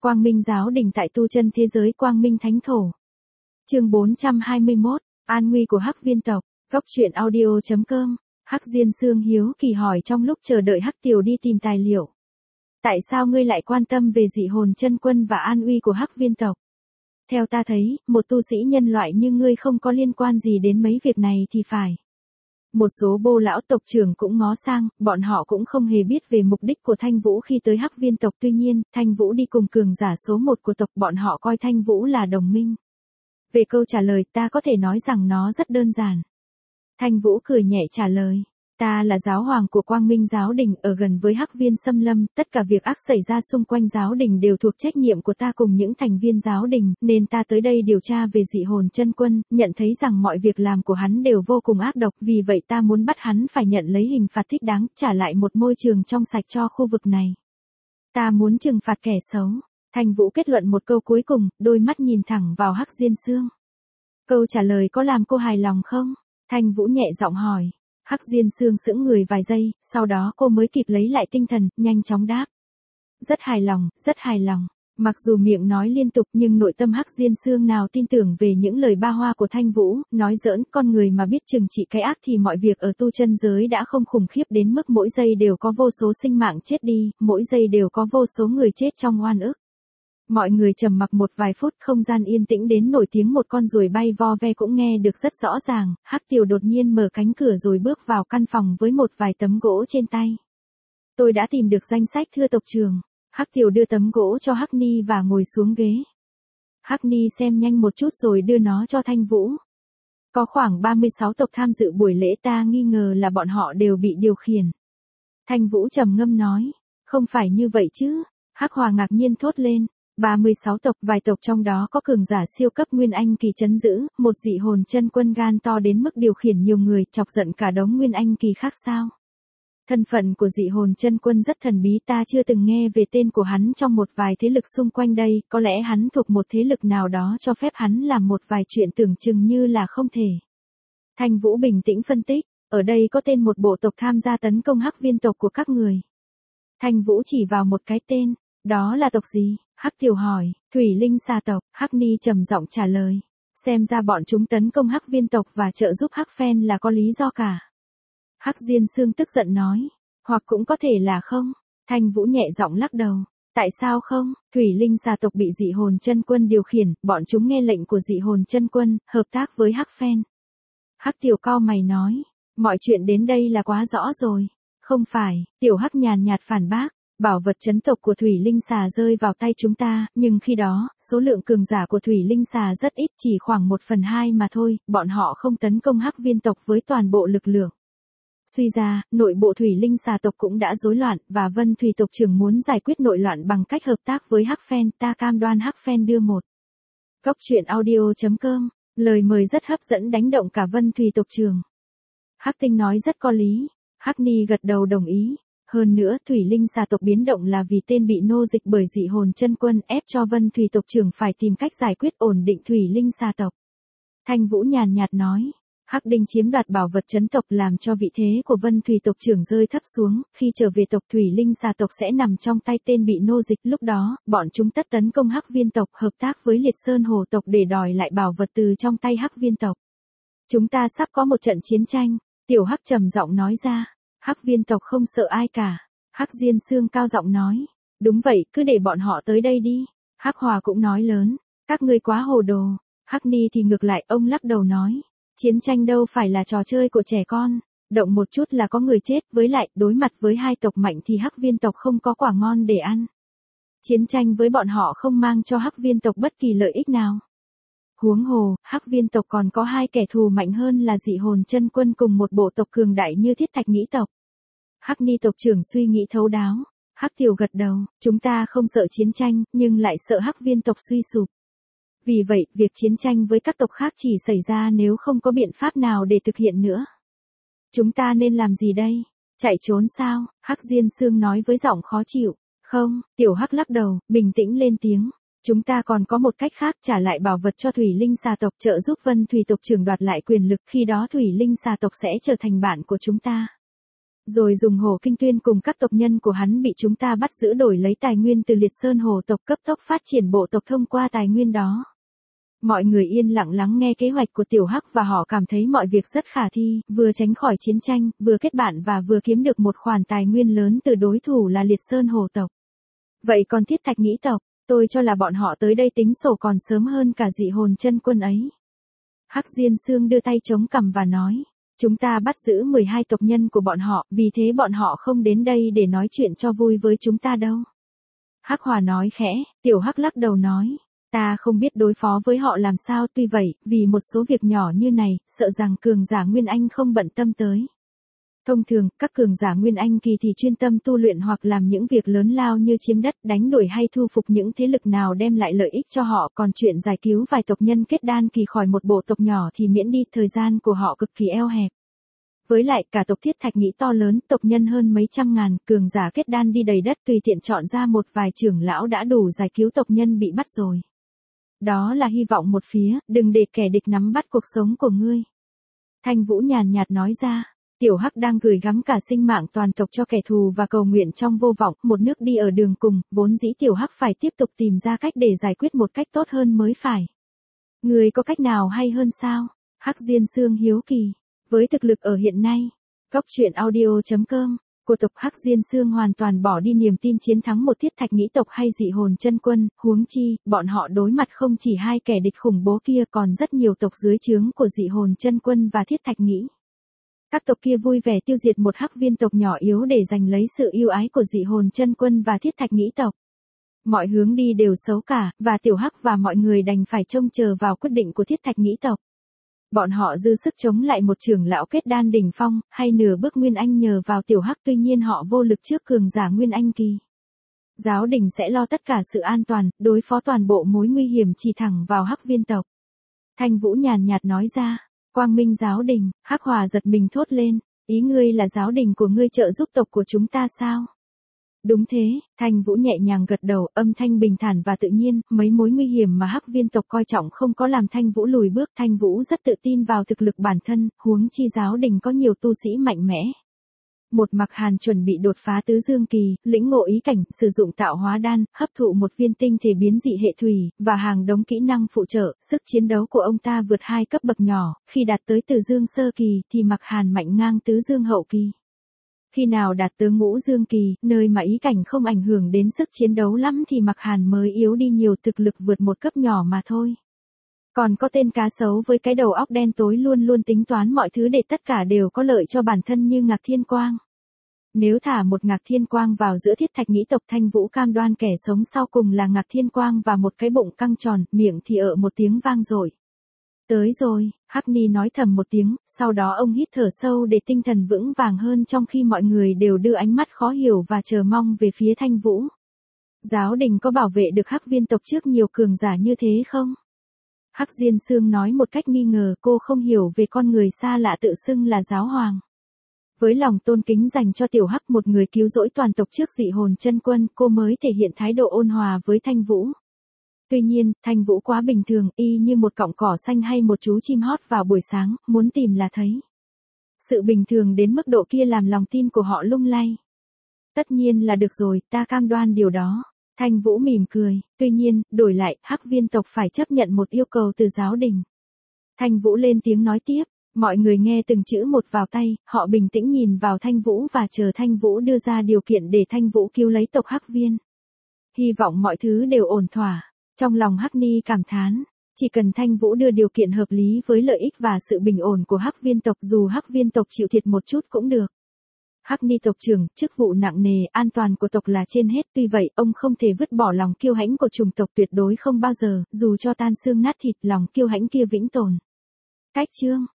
Quang Minh giáo đình tại tu chân thế giới Quang Minh Thánh Thổ. Chương 421, An nguy của Hắc viên tộc. Góc truyện audio.com. Hắc Diên Sương hiếu kỳ hỏi trong lúc chờ đợi Hắc Tiểu đi tìm tài liệu. Tại sao ngươi lại quan tâm về dị hồn chân quân và an uy của Hắc viên tộc? Theo ta thấy, một tu sĩ nhân loại như ngươi không có liên quan gì đến mấy việc này thì phải. Một số bô lão tộc trưởng cũng ngó sang, bọn họ cũng không hề biết về mục đích của Thanh Vũ khi tới Hắc viên tộc. Tuy nhiên, Thanh Vũ đi cùng cường giả số 1 của tộc, bọn họ coi Thanh Vũ là đồng minh. Về câu trả lời ta có thể nói rằng nó rất đơn giản. Thanh Vũ cười nhẹ trả lời. Ta là giáo hoàng của Quang Minh giáo đình ở gần với Hắc viên xâm lâm, tất cả việc ác xảy ra xung quanh giáo đình đều thuộc trách nhiệm của ta cùng những thành viên giáo đình, nên ta tới đây điều tra về dị hồn chân quân, nhận thấy rằng mọi việc làm của hắn đều vô cùng ác độc, vì vậy ta muốn bắt hắn phải nhận lấy hình phạt thích đáng, trả lại một môi trường trong sạch cho khu vực này. Ta muốn trừng phạt kẻ xấu. Thanh Vũ kết luận một câu cuối cùng, đôi mắt nhìn thẳng vào Hắc Diên Sương. Câu trả lời có làm cô hài lòng không? Thanh Vũ nhẹ giọng hỏi. Hắc Diên Sương sững người vài giây, sau đó cô mới kịp lấy lại tinh thần, nhanh chóng đáp. Rất hài lòng, rất hài lòng. Mặc dù miệng nói liên tục nhưng nội tâm Hắc Diên Sương nào tin tưởng về những lời ba hoa của Thanh Vũ, nói giỡn, con người mà biết trừng trị cái ác thì mọi việc ở tu chân giới đã không khủng khiếp đến mức mỗi giây đều có vô số sinh mạng chết đi, mỗi giây đều có vô số người chết trong oan ức. Mọi người trầm mặc một vài phút, không gian yên tĩnh đến nổi tiếng một con ruồi bay vo ve cũng nghe được rất rõ ràng. Hắc Tiểu đột nhiên mở cánh cửa rồi bước vào căn phòng với một vài tấm gỗ trên tay. Tôi đã tìm được danh sách thưa tộc trưởng. Hắc Tiểu đưa tấm gỗ cho Hắc Ni và ngồi xuống ghế. Hắc Ni xem nhanh một chút rồi đưa nó cho Thanh Vũ. Có khoảng 36 tộc tham dự buổi lễ, ta nghi ngờ là bọn họ đều bị điều khiển. Thanh Vũ trầm ngâm nói. Không phải như vậy chứ? Hắc Hòa ngạc nhiên thốt lên. 36 tộc, vài tộc trong đó có cường giả siêu cấp Nguyên Anh kỳ trấn giữ, một dị hồn chân quân gan to đến mức điều khiển nhiều người, chọc giận cả đống Nguyên Anh kỳ khác sao? Thân phận của dị hồn chân quân rất thần bí, ta chưa từng nghe về tên của hắn trong một vài thế lực xung quanh đây, có lẽ hắn thuộc một thế lực nào đó cho phép hắn làm một vài chuyện tưởng chừng như là không thể. Thanh Vũ bình tĩnh phân tích, ở đây có tên một bộ tộc tham gia tấn công Hắc viên tộc của các người. Thanh Vũ chỉ vào một cái tên, đó là tộc gì? Hắc Tiểu hỏi. Thủy Linh xà tộc. Hắc Ni trầm giọng trả lời. Xem ra bọn chúng tấn công Hắc viên tộc và trợ giúp Hắc Phen là có lý do cả. Hắc Diên Sương tức giận nói. Hoặc cũng có thể là không. Thanh Vũ nhẹ giọng lắc đầu. Tại sao không? Thủy Linh xà tộc bị dị hồn chân quân điều khiển, bọn chúng nghe lệnh của dị hồn chân quân, hợp tác với Hắc Phen. Hắc Tiểu cau mày nói. Mọi chuyện đến đây là quá rõ rồi. Không phải, Tiểu Hắc nhàn nhạt phản bác. Bảo vật trấn tộc của Thủy Linh xà rơi vào tay chúng ta, nhưng khi đó, số lượng cường giả của Thủy Linh xà rất ít, chỉ khoảng 1/2 mà thôi, bọn họ không tấn công Hắc viên tộc với toàn bộ lực lượng. Suy ra, nội bộ Thủy Linh xà tộc cũng đã rối loạn, và Vân Thủy tộc trưởng muốn giải quyết nội loạn bằng cách hợp tác với Hắc Phen, ta cam đoan Hắc Phen đưa một. Góc truyện audio.com, lời mời rất hấp dẫn đánh động cả Vân Thủy tộc trưởng. Hắc Tinh nói rất có lý. Hắc Ni gật đầu đồng ý. Hơn nữa, Thủy Linh xà tộc biến động là vì tên bị nô dịch bởi dị hồn chân quân, ép cho Vân Thủy tộc trưởng phải tìm cách giải quyết ổn định Thủy Linh xà tộc. Thanh Vũ nhàn nhạt nói, Hắc Đinh chiếm đoạt bảo vật trấn tộc làm cho vị thế của Vân Thủy tộc trưởng rơi thấp xuống, khi trở về tộc Thủy Linh xà tộc sẽ nằm trong tay tên bị nô dịch, lúc đó, bọn chúng tất tấn công Hắc viên tộc, hợp tác với Liệt Sơn Hồ tộc để đòi lại bảo vật từ trong tay Hắc viên tộc. Chúng ta sắp có một trận chiến tranh, Tiểu Hắc trầm giọng nói ra. Hắc viên tộc không sợ ai cả. Hắc Diên Sương cao giọng nói. Đúng vậy, cứ để bọn họ tới đây đi. Hắc Hòa cũng nói lớn. Các ngươi quá hồ đồ. Hắc Ni thì ngược lại, ông lắc đầu nói. Chiến tranh đâu phải là trò chơi của trẻ con. Động một chút là có người chết, với lại, đối mặt với hai tộc mạnh thì Hắc viên tộc không có quả ngon để ăn. Chiến tranh với bọn họ không mang cho Hắc viên tộc bất kỳ lợi ích nào. Huống hồ, Hắc viên tộc còn có hai kẻ thù mạnh hơn là dị hồn chân quân cùng một bộ tộc cường đại như Thiết Thạch Nghĩ tộc. Hắc Ni tộc trưởng suy nghĩ thấu đáo. Hắc Tiểu gật đầu, chúng ta không sợ chiến tranh, nhưng lại sợ Hắc viên tộc suy sụp. Vì vậy, việc chiến tranh với các tộc khác chỉ xảy ra nếu không có biện pháp nào để thực hiện nữa. Chúng ta nên làm gì đây? Chạy trốn sao? Hắc Diên Sương nói với giọng khó chịu. Không, Tiểu Hắc lắc đầu, bình tĩnh lên tiếng. Chúng ta còn có một cách khác, trả lại bảo vật cho Thủy Linh xà tộc, trợ giúp Vân Thủy tộc trưởng đoạt lại quyền lực, khi đó Thủy Linh xà tộc sẽ trở thành bạn của chúng ta. Rồi dùng Hồ Kinh Tuyên cùng các tộc nhân của hắn bị chúng ta bắt giữ đổi lấy tài nguyên từ Liệt Sơn Hồ tộc cấp tốc phát triển bộ tộc thông qua tài nguyên đó. Mọi người yên lặng lắng nghe kế hoạch của Tiểu Hắc và họ cảm thấy mọi việc rất khả thi, vừa tránh khỏi chiến tranh, vừa kết bạn và vừa kiếm được một khoản tài nguyên lớn từ đối thủ là Liệt Sơn Hồ tộc. Vậy còn Thiết Thạch Nghĩ tộc, tôi cho là bọn họ tới đây tính sổ còn sớm hơn cả Dị Hồn Chân Quân ấy. Hắc Diên Sương đưa tay chống cằm và nói, chúng ta bắt giữ 12 tộc nhân của bọn họ, vì thế bọn họ không đến đây để nói chuyện cho vui với chúng ta đâu. Hắc Hòa nói khẽ, Tiểu Hắc lắc đầu nói, ta không biết đối phó với họ làm sao, tuy vậy, vì một số việc nhỏ như này, sợ rằng cường giả Nguyên Anh không bận tâm tới. Thông thường, các cường giả Nguyên Anh kỳ thì chuyên tâm tu luyện hoặc làm những việc lớn lao như chiếm đất, đánh đuổi hay thu phục những thế lực nào đem lại lợi ích cho họ, còn chuyện giải cứu vài tộc nhân kết đan kỳ khỏi một bộ tộc nhỏ thì miễn đi, thời gian của họ cực kỳ eo hẹp. Với lại, cả tộc Thiết Thạch Nghĩ to lớn, tộc nhân hơn mấy trăm ngàn, cường giả kết đan đi đầy đất, tùy tiện chọn ra một vài trưởng lão đã đủ giải cứu tộc nhân bị bắt rồi. Đó là hy vọng một phía, đừng để kẻ địch nắm bắt cuộc sống của ngươi. Thanh Vũ nhàn nhạt nói ra. Tiểu Hắc đang gửi gắm cả sinh mạng toàn tộc cho kẻ thù và cầu nguyện trong vô vọng, một nước đi ở đường cùng, vốn dĩ Tiểu Hắc phải tiếp tục tìm ra cách để giải quyết một cách tốt hơn mới phải. Người có cách nào hay hơn sao? Hắc Diên Sương hiếu kỳ. Với thực lực ở hiện nay, Goctruyện.audio.com của tộc Hắc Diên Sương hoàn toàn bỏ đi niềm tin chiến thắng một Thiết Thạch Nghĩ tộc hay Dị Hồn Chân Quân, huống chi, bọn họ đối mặt không chỉ hai kẻ địch khủng bố kia còn rất nhiều tộc dưới trướng của Dị Hồn Chân Quân và Thiết Thạch Nghĩ. Các tộc kia vui vẻ tiêu diệt một Hắc Viên tộc nhỏ yếu để giành lấy sự yêu ái của Dị Hồn Chân Quân và Thiết Thạch Nghĩ tộc. Mọi hướng đi đều xấu cả, và Tiểu Hắc và mọi người đành phải trông chờ vào quyết định của Thiết Thạch Nghĩ tộc. Bọn họ dư sức chống lại một trưởng lão kết đan đỉnh phong, hay nửa bước Nguyên Anh nhờ vào Tiểu Hắc, tuy nhiên họ vô lực trước cường giả Nguyên Anh kỳ. Giáo đình sẽ lo tất cả sự an toàn, đối phó toàn bộ mối nguy hiểm chỉ thẳng vào Hắc Viên tộc. Thanh Vũ nhàn nhạt nói ra. Quang Minh giáo đình, Hắc Hòa giật mình thốt lên, ý ngươi là giáo đình của ngươi trợ giúp tộc của chúng ta sao? Đúng thế, Thanh Vũ nhẹ nhàng gật đầu, âm thanh bình thản và tự nhiên, mấy mối nguy hiểm mà Hắc Viên tộc coi trọng không có làm Thanh Vũ lùi bước, Thanh Vũ rất tự tin vào thực lực bản thân, huống chi giáo đình có nhiều tu sĩ mạnh mẽ. Một Mặc Hàn chuẩn bị đột phá tứ dương kỳ, lĩnh ngộ ý cảnh, sử dụng tạo hóa đan, hấp thụ một viên tinh thể biến dị hệ thủy, và hàng đống kỹ năng phụ trợ, sức chiến đấu của ông ta vượt 2 cấp bậc nhỏ, khi đạt tới tứ dương sơ kỳ thì Mặc Hàn mạnh ngang tứ dương hậu kỳ. Khi nào đạt tới ngũ dương kỳ, nơi mà ý cảnh không ảnh hưởng đến sức chiến đấu lắm thì Mặc Hàn mới yếu đi nhiều, thực lực vượt một cấp nhỏ mà thôi. Còn có tên cá sấu với cái đầu óc đen tối luôn luôn tính toán mọi thứ để tất cả đều có lợi cho bản thân như Ngạc Thiên Quang. Nếu thả một Ngạc Thiên Quang vào giữa Thiết Thạch Nghĩ tộc, Thanh Vũ cam đoan kẻ sống sau cùng là Ngạc Thiên Quang và một cái bụng căng tròn, miệng thì một tiếng vang dội. Tới rồi, Hắc Ni nói thầm một tiếng, sau đó ông hít thở sâu để tinh thần vững vàng hơn, trong khi mọi người đều đưa ánh mắt khó hiểu và chờ mong về phía Thanh Vũ. Giáo đình có bảo vệ được Hắc Viên tộc trước nhiều cường giả như thế không? Hắc Diên Sương nói một cách nghi ngờ, cô không hiểu về con người xa lạ tự xưng là giáo hoàng. Với lòng tôn kính dành cho Tiểu Hắc, một người cứu rỗi toàn tộc trước Dị Hồn Chân Quân, cô mới thể hiện thái độ ôn hòa với Thanh Vũ. Tuy nhiên, Thanh Vũ quá bình thường, y như một cọng cỏ xanh hay một chú chim hót vào buổi sáng, muốn tìm là thấy. Sự bình thường đến mức độ kia làm lòng tin của họ lung lay. Tất nhiên là được rồi, ta cam đoan điều đó. Thanh Vũ mỉm cười, tuy nhiên, đổi lại, Hắc Viên tộc phải chấp nhận một yêu cầu từ giáo đình. Thanh Vũ lên tiếng nói tiếp, mọi người nghe từng chữ một vào tay, họ bình tĩnh nhìn vào Thanh Vũ và chờ Thanh Vũ đưa ra điều kiện để Thanh Vũ cứu lấy tộc Hắc Viên. Hy vọng mọi thứ đều ổn thỏa. Trong lòng Hắc Ni cảm thán, chỉ cần Thanh Vũ đưa điều kiện hợp lý với lợi ích và sự bình ổn của Hắc Viên tộc, dù Hắc Viên tộc chịu thiệt một chút cũng được. Hắc Ni tộc trưởng, chức vụ nặng nề, an toàn của tộc là trên hết, tuy vậy, ông không thể vứt bỏ lòng kiêu hãnh của chủng tộc, tuyệt đối không bao giờ, dù cho tan xương nát thịt, lòng kiêu hãnh kia vĩnh tồn. Cách chương